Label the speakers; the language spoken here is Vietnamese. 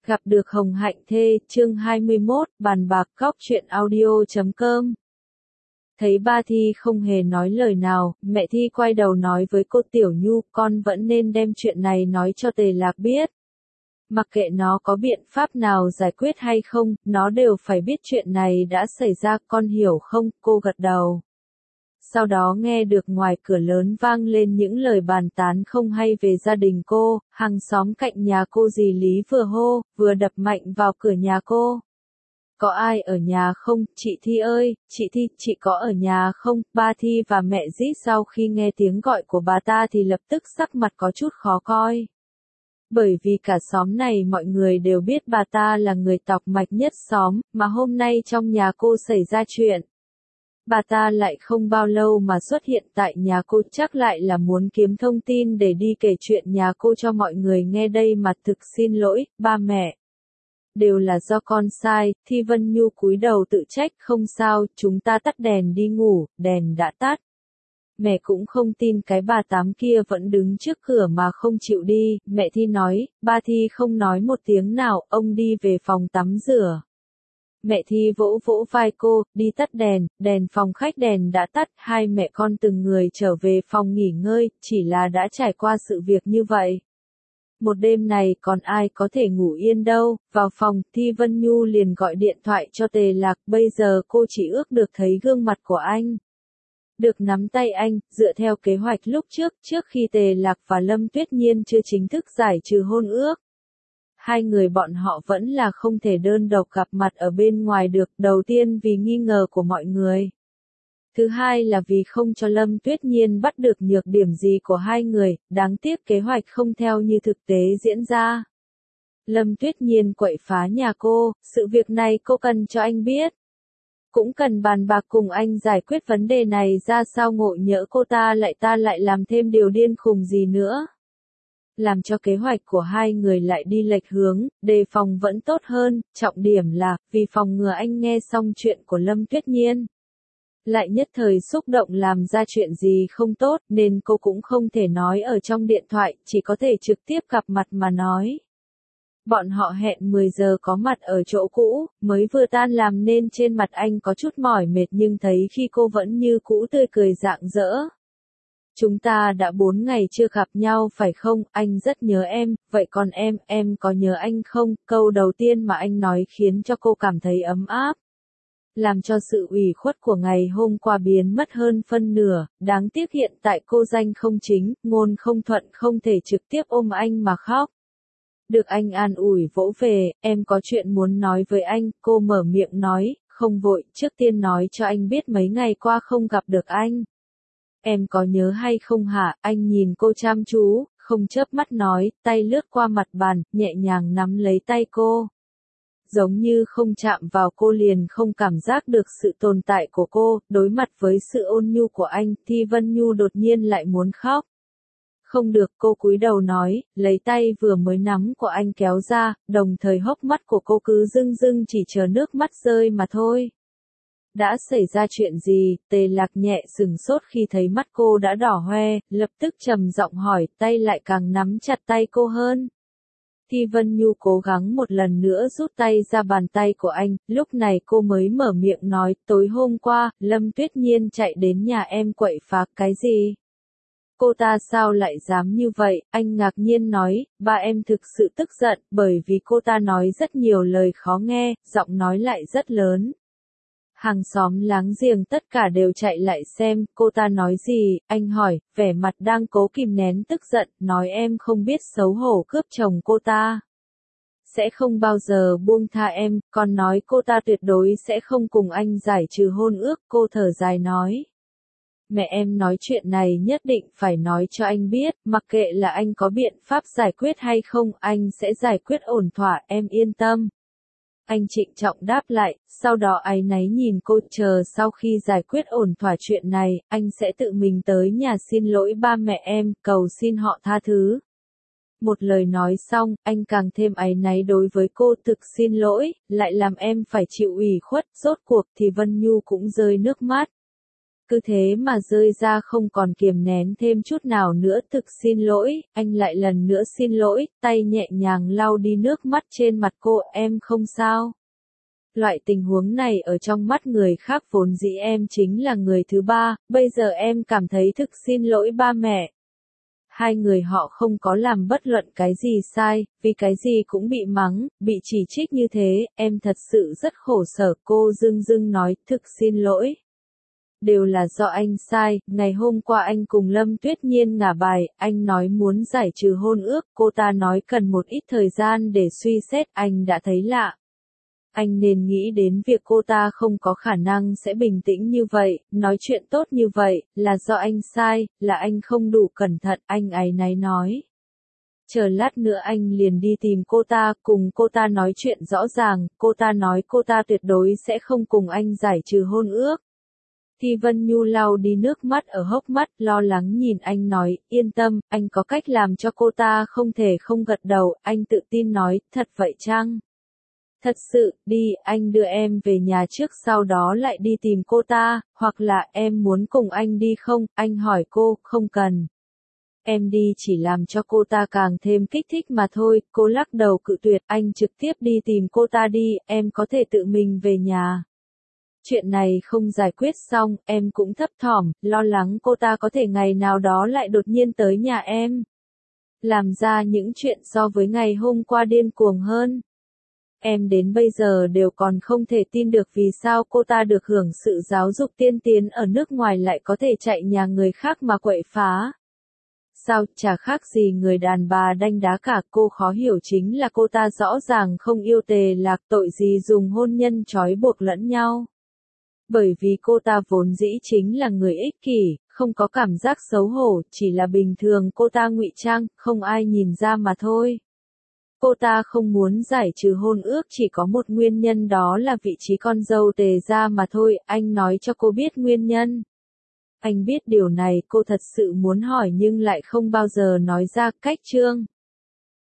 Speaker 1: Gặp được Hồng Hạnh Thê, chương 21, bàn bạc góc chuyện audio.com. Thấy ba Thi không hề nói lời nào, mẹ Thi quay đầu nói với cô Tiểu Nhu, con vẫn nên đem chuyện này nói cho Tề Lạc biết. Mặc kệ nó có biện pháp nào giải quyết hay không, nó đều phải biết chuyện này đã xảy ra, con hiểu không? Cô gật đầu. Sau đó nghe được ngoài cửa lớn vang lên những lời bàn tán không hay về gia đình cô, hàng xóm cạnh nhà cô dì Lý vừa hô, vừa đập mạnh vào cửa nhà cô. Có ai ở nhà không, chị Thi ơi, chị Thi, chị có ở nhà không? Ba Thi và mẹ Dĩ sau khi nghe tiếng gọi của bà ta thì lập tức sắc mặt có chút khó coi. Bởi vì cả xóm này mọi người đều biết bà ta là người tọc mạch nhất xóm, mà hôm nay trong nhà cô xảy ra chuyện. Bà ta lại không bao lâu mà xuất hiện tại nhà cô, chắc lại là muốn kiếm thông tin để đi kể chuyện nhà cô cho mọi người nghe đây mà. Thực xin lỗi, ba mẹ. Đều là do con sai. Thi Vân Nhu cúi đầu tự trách, không sao, chúng ta tắt đèn đi ngủ, đèn đã tắt. Mẹ cũng không tin cái bà Tám kia vẫn đứng trước cửa mà không chịu đi, mẹ Thi nói. Ba Thi không nói một tiếng nào, ông đi về phòng tắm rửa. Mẹ Thi vỗ vỗ vai cô, đi tắt đèn, đèn phòng khách đèn đã tắt, hai mẹ con từng người trở về phòng nghỉ ngơi, chỉ là đã trải qua sự việc như vậy. Một đêm này còn ai có thể ngủ yên đâu, vào phòng, Thi Vân Nhu liền gọi điện thoại cho Tề Lạc, bây giờ cô chỉ ước được thấy gương mặt của anh. Được nắm tay anh, dựa theo kế hoạch lúc trước khi Tề Lạc và Lâm Tuyết Nhiên chưa chính thức giải trừ hôn ước. Hai người bọn họ vẫn là không thể đơn độc gặp mặt ở bên ngoài được, đầu tiên vì nghi ngờ của mọi người. Thứ hai là vì không cho Lâm Tuyết Nhiên bắt được nhược điểm gì của hai người, đáng tiếc kế hoạch không theo như thực tế diễn ra. Lâm Tuyết Nhiên quậy phá nhà cô, sự việc này cô cần cho anh biết. Cũng cần bàn bạc cùng anh giải quyết vấn đề này ra sao, ngộ nhỡ cô ta lại làm thêm điều điên khùng gì nữa. Làm cho kế hoạch của hai người lại đi lệch hướng, đề phòng vẫn tốt hơn, trọng điểm là, vì phòng ngừa anh nghe xong chuyện của Lâm Tuyết Nhiên. Lại nhất thời xúc động làm ra chuyện gì không tốt, nên cô cũng không thể nói ở trong điện thoại, chỉ có thể trực tiếp gặp mặt mà nói. Bọn họ hẹn 10 giờ có mặt ở chỗ cũ, mới vừa tan làm nên trên mặt anh có chút mỏi mệt nhưng thấy khi cô vẫn như cũ tươi cười rạng rỡ. Chúng ta đã 4 ngày chưa gặp nhau phải không, anh rất nhớ em, vậy còn em có nhớ anh không? Câu đầu tiên mà anh nói khiến cho cô cảm thấy ấm áp. Làm cho sự ủy khuất của ngày hôm qua biến mất hơn phân nửa, đáng tiếc hiện tại cô danh không chính, ngôn không thuận không thể trực tiếp ôm anh mà khóc. Được anh an ủi vỗ về, em có chuyện muốn nói với anh, cô mở miệng nói, không vội, trước tiên nói cho anh biết mấy ngày qua không gặp được anh. Em có nhớ hay không hả? Anh nhìn cô chăm chú, không chớp mắt nói, tay lướt qua mặt bàn, nhẹ nhàng nắm lấy tay cô. Giống như không chạm vào cô liền không cảm giác được sự tồn tại của cô, đối mặt với sự ôn nhu của anh, Thi Vân Nhu đột nhiên lại muốn khóc. Không được, cô cúi đầu nói, lấy tay vừa mới nắm của anh kéo ra, đồng thời hốc mắt của cô cứ rưng rưng chỉ chờ nước mắt rơi mà thôi. Đã xảy ra chuyện gì? Tề Lạc nhẹ sừng sốt khi thấy mắt cô đã đỏ hoe, lập tức trầm giọng hỏi, tay lại càng nắm chặt tay cô hơn. Thi Vân Nhu cố gắng một lần nữa rút tay ra bàn tay của anh, lúc này cô mới mở miệng nói, tối hôm qua, Lâm Tuyết Nhiên chạy đến nhà em quậy phá, cái gì? Cô ta sao lại dám như vậy? Anh ngạc nhiên nói, ba em thực sự tức giận, bởi vì cô ta nói rất nhiều lời khó nghe, giọng nói lại rất lớn. Hàng xóm láng giềng tất cả đều chạy lại xem, cô ta nói gì, anh hỏi, vẻ mặt đang cố kìm nén tức giận, nói em không biết xấu hổ cướp chồng cô ta. Sẽ không bao giờ buông tha em, còn nói cô ta tuyệt đối sẽ không cùng anh giải trừ hôn ước, cô thở dài nói. Mẹ em nói chuyện này nhất định phải nói cho anh biết, mặc kệ là anh có biện pháp giải quyết hay không, anh sẽ giải quyết ổn thỏa, em yên tâm. Anh trịnh trọng đáp lại, sau đó áy náy nhìn cô, chờ sau khi giải quyết ổn thỏa chuyện này, anh sẽ tự mình tới nhà xin lỗi ba mẹ em, cầu xin họ tha thứ. Một lời nói xong, anh càng thêm áy náy đối với cô, thực xin lỗi, lại làm em phải chịu ủy khuất, rốt cuộc thì Vân Nhu cũng rơi nước mắt. Cứ thế mà rơi ra không còn kiềm nén thêm chút nào nữa. Thực xin lỗi, anh lại lần nữa xin lỗi, tay nhẹ nhàng lau đi nước mắt trên mặt cô, em không sao. Loại tình huống này ở trong mắt người khác vốn dĩ em chính là người thứ ba, bây giờ em cảm thấy thực xin lỗi ba mẹ. Hai người họ không có làm bất luận cái gì sai, vì cái gì cũng bị mắng, bị chỉ trích như thế, em thật sự rất khổ sở. Cô dưng dưng nói, thực xin lỗi. Đều là do anh sai, ngày hôm qua anh cùng Lâm Tuyết Nhiên ngả bài, anh nói muốn giải trừ hôn ước, cô ta nói cần một ít thời gian để suy xét, anh đã thấy lạ. Anh nên nghĩ đến việc cô ta không có khả năng sẽ bình tĩnh như vậy, nói chuyện tốt như vậy, là do anh sai, là anh không đủ cẩn thận, anh áy náy nói. Chờ lát nữa anh liền đi tìm cô ta, cùng cô ta nói chuyện rõ ràng, cô ta nói cô ta tuyệt đối sẽ không cùng anh giải trừ hôn ước. Thi Vân Nhu lau đi nước mắt ở hốc mắt, lo lắng nhìn anh nói, yên tâm, anh có cách làm cho cô ta không thể không gật đầu, anh tự tin nói, thật vậy chăng? Thật sự, đi, anh đưa em về nhà trước sau đó lại đi tìm cô ta, hoặc là em muốn cùng anh đi không? Anh hỏi cô, không cần. Em đi chỉ làm cho cô ta càng thêm kích thích mà thôi, cô lắc đầu cự tuyệt, anh trực tiếp đi tìm cô ta đi, em có thể tự mình về nhà. Chuyện này không giải quyết xong, em cũng thấp thỏm, lo lắng cô ta có thể ngày nào đó lại đột nhiên tới nhà em. Làm ra những chuyện so với ngày hôm qua điên cuồng hơn. Em đến bây giờ đều còn không thể tin được vì sao cô ta được hưởng sự giáo dục tiên tiến ở nước ngoài lại có thể chạy nhà người khác mà quậy phá. Sao, chả khác gì người đàn bà đanh đá cả, cô khó hiểu chính là cô ta rõ ràng không yêu Tề Lạc, tội gì dùng hôn nhân trói buộc lẫn nhau. Bởi vì cô ta vốn dĩ chính là người ích kỷ, không có cảm giác xấu hổ, chỉ là bình thường cô ta ngụy trang, không ai nhìn ra mà thôi. Cô ta không muốn giải trừ hôn ước chỉ có một nguyên nhân, đó là vị trí con dâu Tề gia mà thôi, anh nói cho cô biết nguyên nhân. Anh biết điều này, cô thật sự muốn hỏi nhưng lại không bao giờ nói ra. Cách chương